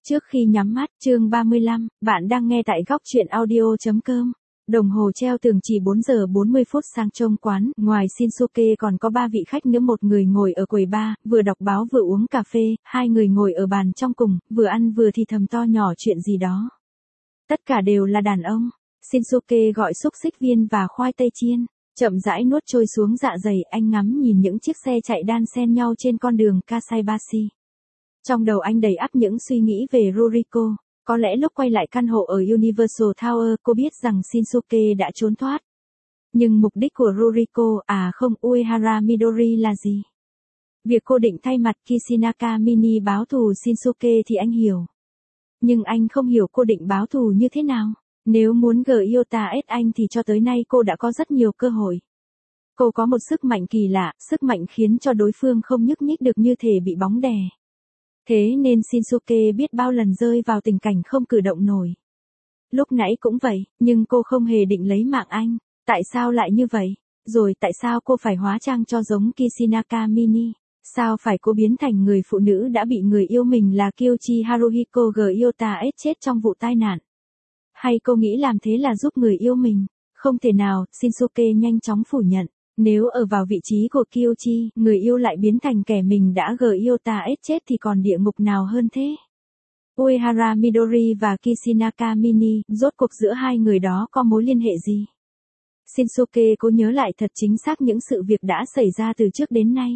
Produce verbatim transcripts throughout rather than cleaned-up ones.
Trước khi nhắm mắt, chương ba mươi lăm, bạn đang nghe tại góc truyện audio.com. Đồng hồ treo tường chỉ bốn giờ bốn mươi phút sang trông quán, ngoài Shinsuke còn có ba vị khách nữa, một người ngồi ở quầy bar, vừa đọc báo vừa uống cà phê, hai người ngồi ở bàn trong cùng, vừa ăn vừa thì thầm to nhỏ chuyện gì đó. Tất cả đều là đàn ông. Shinsuke gọi xúc xích viên và khoai tây chiên, chậm rãi nuốt trôi xuống dạ dày, anh ngắm nhìn những chiếc xe chạy đan xen nhau trên con đường Kasaibashi. Trong đầu anh đầy ắp những suy nghĩ về Ruriko. Có lẽ lúc quay lại căn hộ ở Universal Tower, cô biết rằng Shinsuke đã trốn thoát. Nhưng mục đích của Ruriko, à không, Uehara Midori là gì? Việc cô định thay mặt Kishinaka Mini báo thù Shinsuke thì anh hiểu. Nhưng anh không hiểu cô định báo thù như thế nào. Nếu muốn Gyota ét anh thì cho tới nay cô đã có rất nhiều cơ hội. Cô có một sức mạnh kỳ lạ, sức mạnh khiến cho đối phương không nhúc nhích được, như thể bị bóng đè. Thế nên Shinsuke biết bao lần rơi vào tình cảnh không cử động nổi. Lúc nãy cũng vậy, nhưng cô không hề định lấy mạng anh. Tại sao lại như vậy? Rồi tại sao cô phải hóa trang cho giống Kishinaka Mini? Sao phải cô biến thành người phụ nữ đã bị người yêu mình là Kyoichi Haruhiko Gyota ét chết trong vụ tai nạn? Hay cô nghĩ làm thế là giúp người yêu mình? Không thể nào, Shinsuke nhanh chóng phủ nhận. Nếu ở vào vị trí của Kyoichi, người yêu lại biến thành kẻ mình đã Gyota ét chết thì còn địa ngục nào hơn thế? Uehara Midori và Kishinaka Mini, rốt cuộc giữa hai người đó có mối liên hệ gì? Shinsuke cố nhớ lại thật chính xác những sự việc đã xảy ra từ trước đến nay.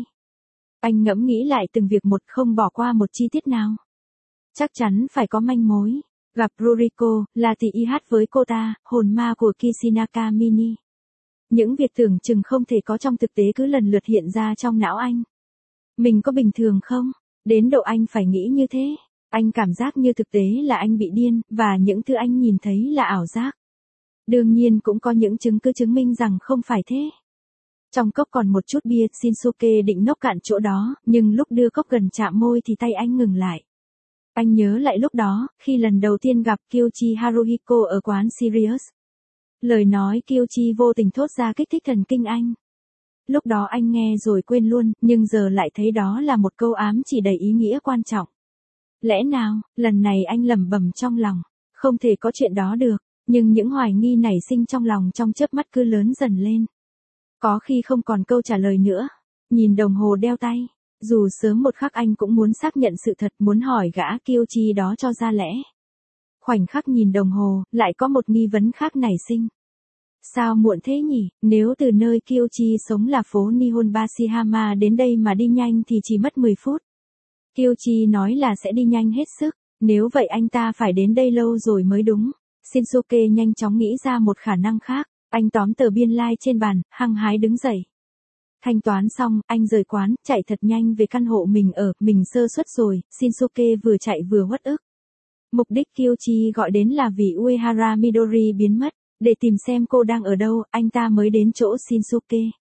Anh ngẫm nghĩ lại từng việc một, không bỏ qua một chi tiết nào. Chắc chắn phải có manh mối. Gặp Ruriko, là thì y hát với cô ta, hồn ma của Kishinaka Mini. Những việc tưởng chừng không thể có trong thực tế cứ lần lượt hiện ra trong não anh. Mình có bình thường không? Đến độ anh phải nghĩ như thế. Anh cảm giác như thực tế là anh bị điên, và những thứ anh nhìn thấy là ảo giác. Đương nhiên cũng có những chứng cứ chứng minh rằng không phải thế. Trong cốc còn một chút bia, Shinsuke định nốc cạn chỗ đó, nhưng lúc đưa cốc gần chạm môi thì tay anh ngừng lại. Anh nhớ lại lúc đó, khi lần đầu tiên gặp Kyoichi Haruhiko ở quán Sirius. Lời nói Kyoichi vô tình thốt ra kích thích thần kinh anh. Lúc đó anh nghe rồi quên luôn, nhưng giờ lại thấy đó là một câu ám chỉ đầy ý nghĩa quan trọng. Lẽ nào, lần này anh lẩm bẩm trong lòng, không thể có chuyện đó được, nhưng những hoài nghi nảy sinh trong lòng trong chớp mắt cứ lớn dần lên. Có khi không còn câu trả lời nữa. Nhìn đồng hồ đeo tay, dù sớm một khắc anh cũng muốn xác nhận sự thật, muốn hỏi gã Kyoichi đó cho ra lẽ. Khoảnh khắc nhìn đồng hồ, lại có một nghi vấn khác nảy sinh. Sao muộn thế nhỉ, nếu từ nơi Kyoichi sống là phố Nihonbashihama đến đây mà đi nhanh thì chỉ mất mười phút. Kyoichi nói là sẽ đi nhanh hết sức, nếu vậy anh ta phải đến đây lâu rồi mới đúng. Shinsuke nhanh chóng nghĩ ra một khả năng khác, anh tóm tờ biên lai trên bàn, hăng hái đứng dậy. Thanh toán xong, anh rời quán, chạy thật nhanh về căn hộ mình ở, mình sơ suất rồi, Shinsuke vừa chạy vừa uất ức. Mục đích Kyoichi gọi đến là vì Uehara Midori biến mất, để tìm xem cô đang ở đâu, anh ta mới đến chỗ Shinsuke.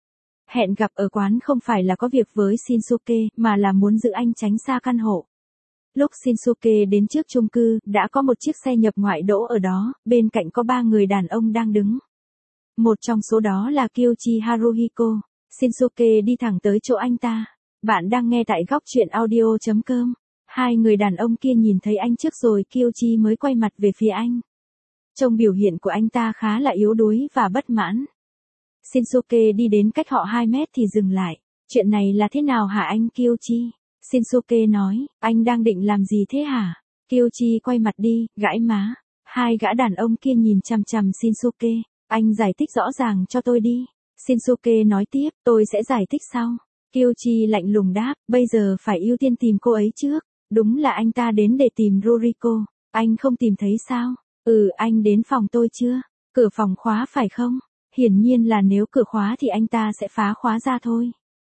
Hẹn gặp ở quán không phải là có việc với Shinsuke, mà là muốn giữ anh tránh xa căn hộ. Lúc Shinsuke đến trước chung cư, đã có một chiếc xe nhập ngoại đỗ ở đó, bên cạnh có ba người đàn ông đang đứng. Một trong số đó là Kyoichi Haruhiko. Shinsuke đi thẳng tới chỗ anh ta. Bạn đang nghe tại góc truyện audio.com. Hai người đàn ông kia nhìn thấy anh trước rồi Kyoichi mới quay mặt về phía anh. Trông biểu hiện của anh ta khá là yếu đuối và bất mãn. Shinsuke đi đến cách họ hai mét thì dừng lại. Chuyện này là thế nào hả anh Kyoichi? Shinsuke nói, anh đang định làm gì thế hả? Kyoichi quay mặt đi, gãi má. Hai gã đàn ông kia nhìn chằm chằm Shinsuke. Anh giải thích rõ ràng cho tôi đi. Shinsuke nói tiếp, tôi sẽ giải thích sau. Kyoichi lạnh lùng đáp, bây giờ phải ưu tiên tìm cô ấy trước. Đúng là anh ta đến để tìm Ruriko. Anh không tìm thấy sao? Ừ, anh đến phòng tôi chưa? Cửa phòng khóa phải không? Hiển nhiên là nếu cửa khóa thì anh ta sẽ phá khóa ra thôi.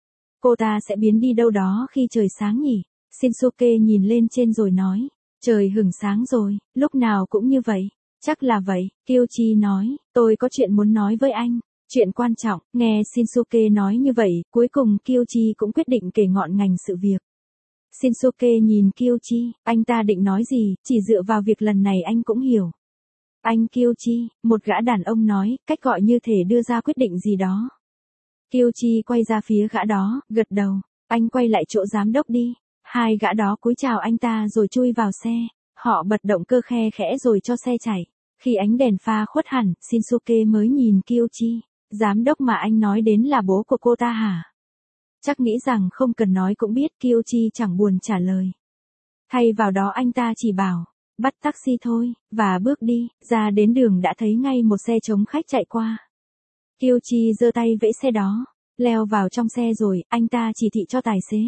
Cô ta sẽ biến đi đâu đó khi trời sáng nhỉ? Shinsuke nhìn lên trên rồi nói, trời hửng sáng rồi, lúc nào cũng như vậy. Chắc là vậy, Kyoichi nói, tôi có chuyện muốn nói với anh. Chuyện quan trọng, nghe Shinsuke nói như vậy, cuối cùng Kyoichi cũng quyết định kể ngọn ngành sự việc. Shinsuke nhìn Kyoichi, anh ta định nói gì, chỉ dựa vào việc lần này anh cũng hiểu. Anh Kyoichi, một gã đàn ông nói, cách gọi như thể đưa ra quyết định gì đó. Kyoichi quay ra phía gã đó, gật đầu, anh quay lại chỗ giám đốc đi. Hai gã đó cúi chào anh ta rồi chui vào xe. Họ bật động cơ khe khẽ rồi cho xe chạy. Khi ánh đèn pha khuất hẳn, Shinsuke mới nhìn Kyoichi. Giám đốc mà anh nói đến là bố của cô ta hả? Chắc nghĩ rằng không cần nói cũng biết, Kyoichi chẳng buồn trả lời. Thay vào đó anh ta chỉ bảo, bắt taxi thôi, và bước đi, ra đến đường đã thấy ngay một xe chống khách chạy qua. Kyoichi giơ tay vẫy xe đó, leo vào trong xe rồi, anh ta chỉ thị cho tài xế.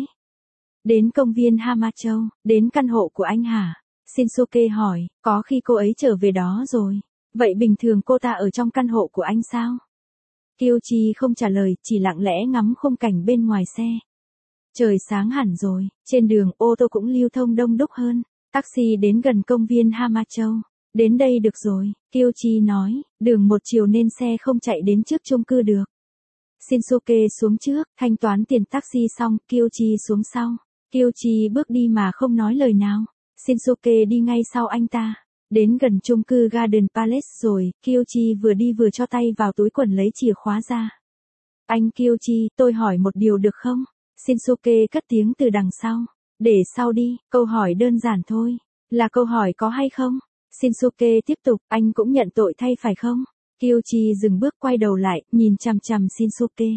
Đến công viên Hamacho, đến căn hộ của anh hả? Shinsuke hỏi, có khi cô ấy trở về đó rồi. Vậy bình thường cô ta ở trong căn hộ của anh sao? Kyoichi không trả lời, chỉ lặng lẽ ngắm khung cảnh bên ngoài xe. Trời sáng hẳn rồi, trên đường ô tô cũng lưu thông đông đúc hơn. Taxi đến gần công viên Hamacho. Đến đây được rồi, Kyoichi nói, đường một chiều nên xe không chạy đến trước chung cư được. Shinsuke xuống trước, thanh toán tiền taxi xong, Kyoichi xuống sau. Kyoichi bước đi mà không nói lời nào. Shinsuke đi ngay sau anh ta. Đến gần chung cư Garden Palace rồi, Kyoichi vừa đi vừa cho tay vào túi quần lấy chìa khóa ra. Anh Kyoichi, tôi hỏi một điều được không? Shinsuke cất tiếng từ đằng sau. Để sau đi, câu hỏi đơn giản thôi. Là câu hỏi có hay không? Shinsuke tiếp tục, anh cũng nhận tội thay phải không? Kyoichi dừng bước quay đầu lại, nhìn chằm chằm Shinsuke.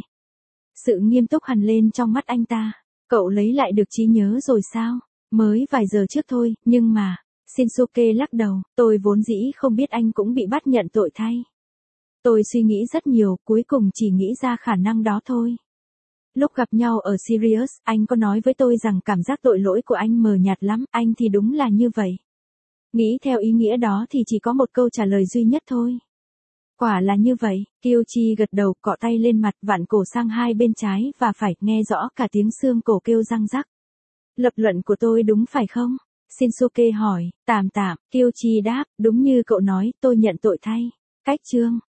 Sự nghiêm túc hằn lên trong mắt anh ta. Cậu lấy lại được trí nhớ rồi sao? Mới vài giờ trước thôi, nhưng mà... Shinsuke lắc đầu, tôi vốn dĩ không biết anh cũng bị bắt nhận tội thay. Tôi suy nghĩ rất nhiều, cuối cùng chỉ nghĩ ra khả năng đó thôi. Lúc gặp nhau ở Sirius, anh có nói với tôi rằng cảm giác tội lỗi của anh mờ nhạt lắm, anh thì đúng là như vậy. Nghĩ theo ý nghĩa đó thì chỉ có một câu trả lời duy nhất thôi. Quả là như vậy, Kyoichi gật đầu, cọ tay lên mặt, vặn cổ sang hai bên trái và phải, nghe rõ cả tiếng xương cổ kêu răng rắc. Lập luận của tôi đúng phải không? Shinsuke hỏi, tạm tạm, Kyoichi đáp, đúng như cậu nói, tôi nhận tội thay. Cách chương